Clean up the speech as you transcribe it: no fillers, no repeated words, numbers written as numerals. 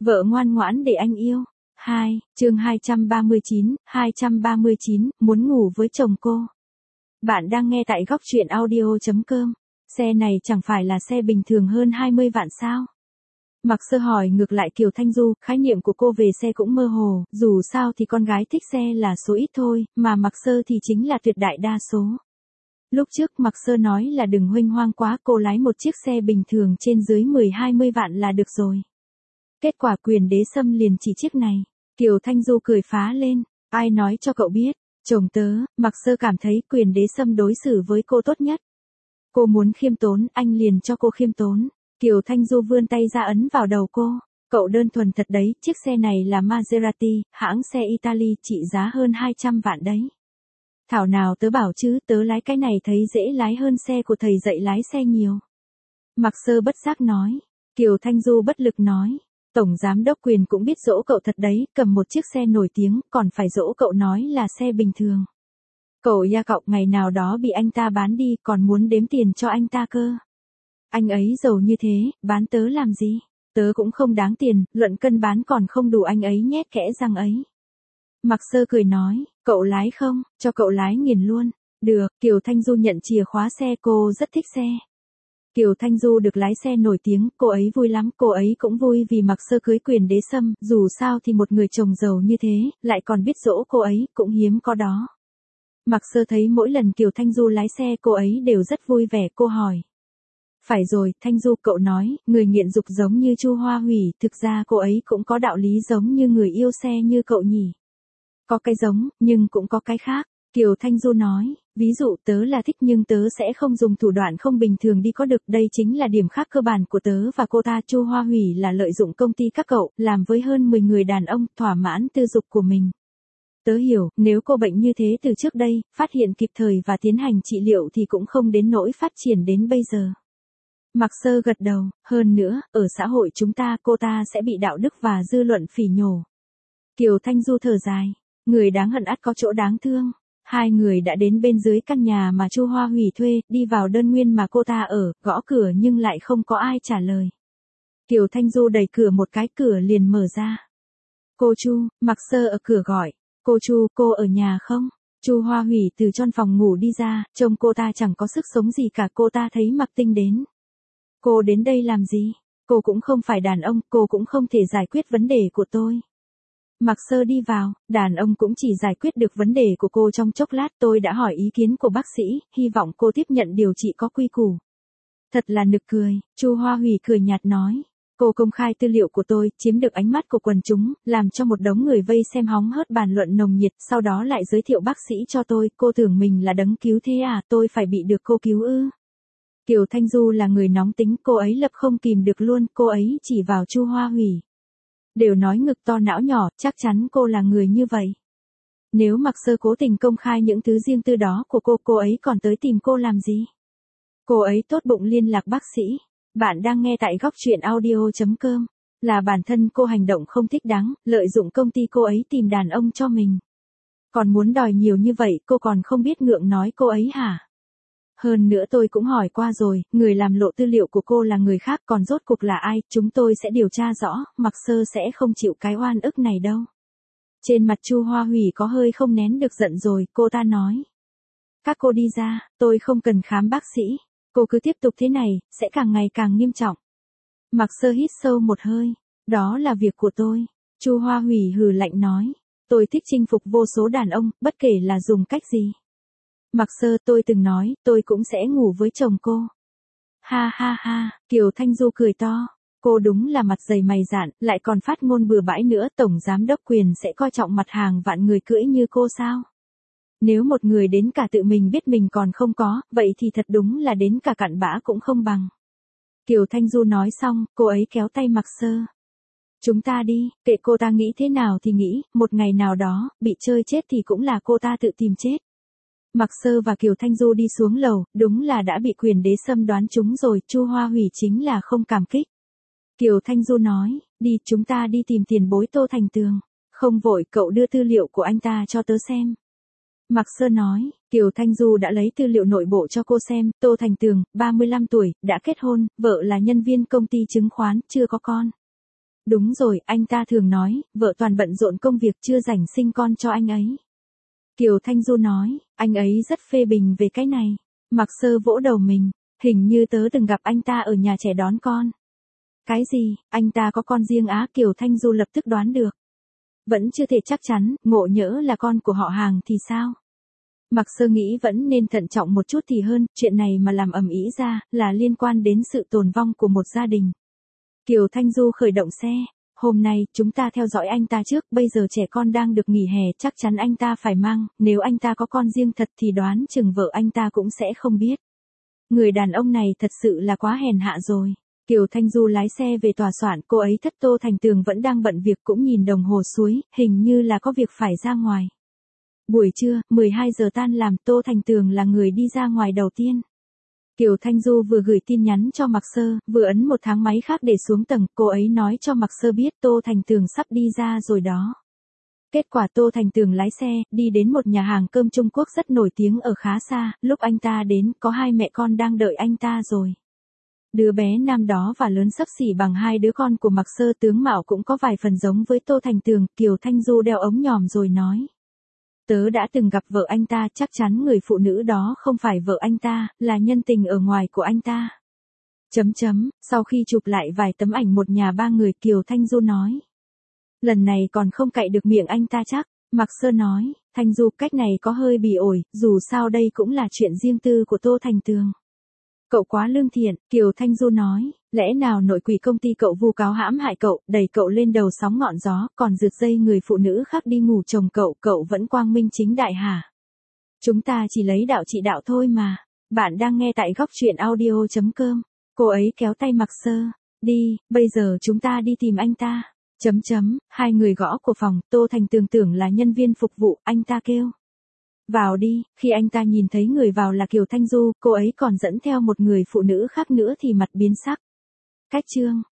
Vợ ngoan ngoãn để anh yêu. 2, chương 239, muốn ngủ với chồng cô. Bạn đang nghe tại góc truyện audio.com. Xe này chẳng phải là xe bình thường hơn 20 vạn sao? Mặc Sơ hỏi ngược lại Kiều Thanh Du, khái niệm của cô về xe cũng mơ hồ, dù sao thì con gái thích xe là số ít thôi, mà Mặc Sơ thì chính là tuyệt đại đa số. Lúc trước Mặc Sơ nói là đừng huênh hoang quá, cô lái một chiếc xe bình thường trên dưới 10-20 vạn là được rồi. Kết quả Quyền Đế Sâm liền chỉ chiếc này. Kiều Thanh Du cười phá lên, ai nói cho cậu biết, chồng tớ. Mặc Sơ cảm thấy Quyền Đế Sâm đối xử với cô tốt nhất. Cô muốn khiêm tốn, anh liền cho cô khiêm tốn. Kiều Thanh Du vươn tay ra ấn vào đầu cô. Cậu đơn thuần thật đấy, chiếc xe này là Maserati, hãng xe Italy, trị giá hơn 200 vạn đấy. Thảo nào tớ bảo chứ, tớ lái cái này thấy dễ lái hơn xe của thầy dạy lái xe nhiều. Mặc Sơ bất giác nói. Kiều Thanh Du bất lực nói. Tổng giám đốc Quyền cũng biết dỗ cậu thật đấy, cầm một chiếc xe nổi tiếng, còn phải dỗ cậu nói là xe bình thường. Cậu ngày nào đó bị anh ta bán đi, còn muốn đếm tiền cho anh ta cơ. Anh ấy giàu như thế, bán tớ làm gì? Tớ cũng không đáng tiền, luận cân bán còn không đủ anh ấy nhét kẽ răng ấy. Mặc Sơ cười nói, cậu lái không, cho cậu lái nghiền luôn. Được, Kiều Thanh Du nhận chìa khóa xe, cô rất thích xe. Kiều Thanh Du được lái xe nổi tiếng, cô ấy vui lắm, cô ấy cũng vui vì Mặc Sơ cưới Quyền Đế Sâm, dù sao thì một người chồng giàu như thế, lại còn biết dỗ cô ấy, cũng hiếm có đó. Mặc Sơ thấy mỗi lần Kiều Thanh Du lái xe cô ấy đều rất vui vẻ, cô hỏi. Phải rồi, Thanh Du, cậu nói, người nghiện dục giống như Chu Hoa Hủy, thực ra cô ấy cũng có đạo lý giống như người yêu xe như cậu nhỉ. Có cái giống, nhưng cũng có cái khác. Kiều Thanh Du nói, ví dụ tớ là thích nhưng tớ sẽ không dùng thủ đoạn không bình thường đi có được, đây chính là điểm khác cơ bản của tớ và cô ta. Chu Hoa Hủy là lợi dụng công ty các cậu, làm với hơn 10 người đàn ông, thỏa mãn tư dục của mình. Tớ hiểu, nếu cô bệnh như thế từ trước đây, phát hiện kịp thời và tiến hành trị liệu thì cũng không đến nỗi phát triển đến bây giờ. Mặc Sơ gật đầu, hơn nữa, ở xã hội chúng ta cô ta sẽ bị đạo đức và dư luận phỉ nhổ. Kiều Thanh Du thở dài, người đáng hận ắt có chỗ đáng thương. Hai người đã đến bên dưới căn nhà mà Chu Hoa Hủy thuê, đi vào đơn nguyên mà cô ta ở, gõ cửa nhưng lại không có ai trả lời. Kiều Thanh Du đẩy cửa một cái, cửa liền mở ra. Cô Chu, Mặc Sơ ở cửa gọi. Cô Chu, cô ở nhà không? Chu Hoa Hủy từ trong phòng ngủ đi ra, trông cô ta chẳng có sức sống gì cả. Cô ta thấy Mặc Tinh đến. Cô đến đây làm gì? Cô cũng không phải đàn ông, cô cũng không thể giải quyết vấn đề của tôi. Mặc Sơ đi vào, đàn ông cũng chỉ giải quyết được vấn đề của cô trong chốc lát. Tôi đã hỏi ý kiến của bác sĩ, hy vọng cô tiếp nhận điều trị có quy củ. Thật là nực cười, Chu Hoa Hủy cười nhạt nói. Cô công khai tư liệu của tôi, chiếm được ánh mắt của quần chúng, làm cho một đống người vây xem hóng hớt bàn luận nồng nhiệt, sau đó lại giới thiệu bác sĩ cho tôi. Cô tưởng mình là đấng cứu thế à, tôi phải bị được cô cứu ư? Kiều Thanh Du là người nóng tính, cô ấy lập không kìm được luôn, cô ấy chỉ vào Chu Hoa Hủy. Đều nói ngực to não nhỏ, chắc chắn cô là người như vậy. Nếu Mặc Sơ cố tình công khai những thứ riêng tư đó của cô ấy còn tới tìm cô làm gì? Cô ấy tốt bụng liên lạc bác sĩ. Bạn đang nghe tại góc truyện audio.com. Là bản thân cô hành động không thích đáng, lợi dụng công ty cô ấy tìm đàn ông cho mình. Còn muốn đòi nhiều như vậy, cô còn không biết ngượng nói cô ấy hả? Hơn nữa tôi cũng hỏi qua rồi, người làm lộ tư liệu của cô là người khác, còn rốt cuộc là ai, chúng tôi sẽ điều tra rõ. Mặc Sơ sẽ không chịu cái oan ức này đâu. Trên mặt Chu Hoa Hủy có hơi không nén được giận rồi, cô ta nói. Các cô đi ra, tôi không cần khám bác sĩ. Cô cứ tiếp tục thế này, sẽ càng ngày càng nghiêm trọng. Mặc Sơ hít sâu một hơi, đó là việc của tôi. Chu Hoa Hủy hừ lạnh nói, tôi thích chinh phục vô số đàn ông, bất kể là dùng cách gì. Mặc Sơ, tôi từng nói, tôi cũng sẽ ngủ với chồng cô. Ha ha ha, Kiều Thanh Du cười to. Cô đúng là mặt dày mày dạn, lại còn phát ngôn bừa bãi nữa. Tổng giám đốc Quyền sẽ coi trọng mặt hàng vạn người cưỡi như cô sao? Nếu một người đến cả tự mình biết mình còn không có, vậy thì thật đúng là đến cả cặn bã cũng không bằng. Kiều Thanh Du nói xong, cô ấy kéo tay Mặc Sơ. Chúng ta đi, kệ cô ta nghĩ thế nào thì nghĩ, một ngày nào đó, bị chơi chết thì cũng là cô ta tự tìm chết. Mặc Sơ và Kiều Thanh Du đi xuống lầu, đúng là đã bị Quyền Đế Sâm đoán trúng rồi. Chu Hoa Hủy chính là không cảm kích. Kiều Thanh Du nói, đi, chúng ta đi tìm tiền bối Tô Thành Tường. Không vội, cậu đưa tư liệu của anh ta cho tớ xem. Mặc Sơ nói, Kiều Thanh Du đã lấy tư liệu nội bộ cho cô xem. Tô Thành Tường, 35 tuổi, đã kết hôn, vợ là nhân viên công ty chứng khoán, chưa có con. Đúng rồi, anh ta thường nói, vợ toàn bận rộn công việc chưa rảnh sinh con cho anh ấy. Kiều Thanh Du nói, anh ấy rất phê bình về cái này. Mạc Sơ vỗ đầu mình, hình như tớ từng gặp anh ta ở nhà trẻ đón con. Cái gì, anh ta có con riêng á? Kiều Thanh Du lập tức đoán được. Vẫn chưa thể chắc chắn, ngộ nhỡ là con của họ Hàng thì sao? Mạc Sơ nghĩ vẫn nên thận trọng một chút thì hơn, chuyện này mà làm ầm ĩ ra, là liên quan đến sự tồn vong của một gia đình. Kiều Thanh Du khởi động xe, hôm nay, chúng ta theo dõi anh ta trước, bây giờ trẻ con đang được nghỉ hè, chắc chắn anh ta phải mang, nếu anh ta có con riêng thật thì đoán chừng vợ anh ta cũng sẽ không biết. Người đàn ông này thật sự là quá hèn hạ rồi. Kiều Thanh Du lái xe về tòa soạn, cô ấy thất Tô Thành Tường vẫn đang bận việc cũng nhìn đồng hồ suối, hình như là có việc phải ra ngoài. Buổi trưa, 12 giờ tan làm, Tô Thành Tường là người đi ra ngoài đầu tiên. Kiều Thanh Du vừa gửi tin nhắn cho Mạc Sơ, vừa ấn một tháng máy khác để xuống tầng, cô ấy nói cho Mạc Sơ biết Tô Thành Tường sắp đi ra rồi đó. Kết quả Tô Thành Tường lái xe, đi đến một nhà hàng cơm Trung Quốc rất nổi tiếng ở khá xa, lúc anh ta đến, có hai mẹ con đang đợi anh ta rồi. Đứa bé nam đó và lớn xấp xỉ bằng hai đứa con của Mạc Sơ, tướng mạo cũng có vài phần giống với Tô Thành Tường. Kiều Thanh Du đeo ống nhòm rồi nói. Tớ đã từng gặp vợ anh ta, chắc chắn người phụ nữ đó không phải vợ anh ta, là nhân tình ở ngoài của anh ta. Sau khi chụp lại vài tấm ảnh một nhà ba người, Kiều Thanh Du nói. Lần này còn không cậy được miệng anh ta chắc. Mạc Sơ nói, Thanh Du, cách này có hơi bị ổi, dù sao đây cũng là chuyện riêng tư của Tô Thành Tường. Cậu quá lương thiện, Kiều Thanh Du nói, lẽ nào nội quỷ công ty cậu vu cáo hãm hại cậu, đẩy cậu lên đầu sóng ngọn gió, còn rượt dây người phụ nữ khác đi ngủ chồng cậu vẫn quang minh chính đại hả? Chúng ta chỉ lấy đạo trị đạo thôi mà. Bạn đang nghe tại góc truyện audio.com. Cô ấy kéo tay Mạc Sơ, đi, bây giờ chúng ta đi tìm anh ta. Hai người gõ của phòng, Tô Thành Tường tưởng là nhân viên phục vụ, anh ta kêu. Vào đi, khi anh ta nhìn thấy người vào là Kiều Thanh Du, cô ấy còn dẫn theo một người phụ nữ khác nữa thì mặt biến sắc. Cách chương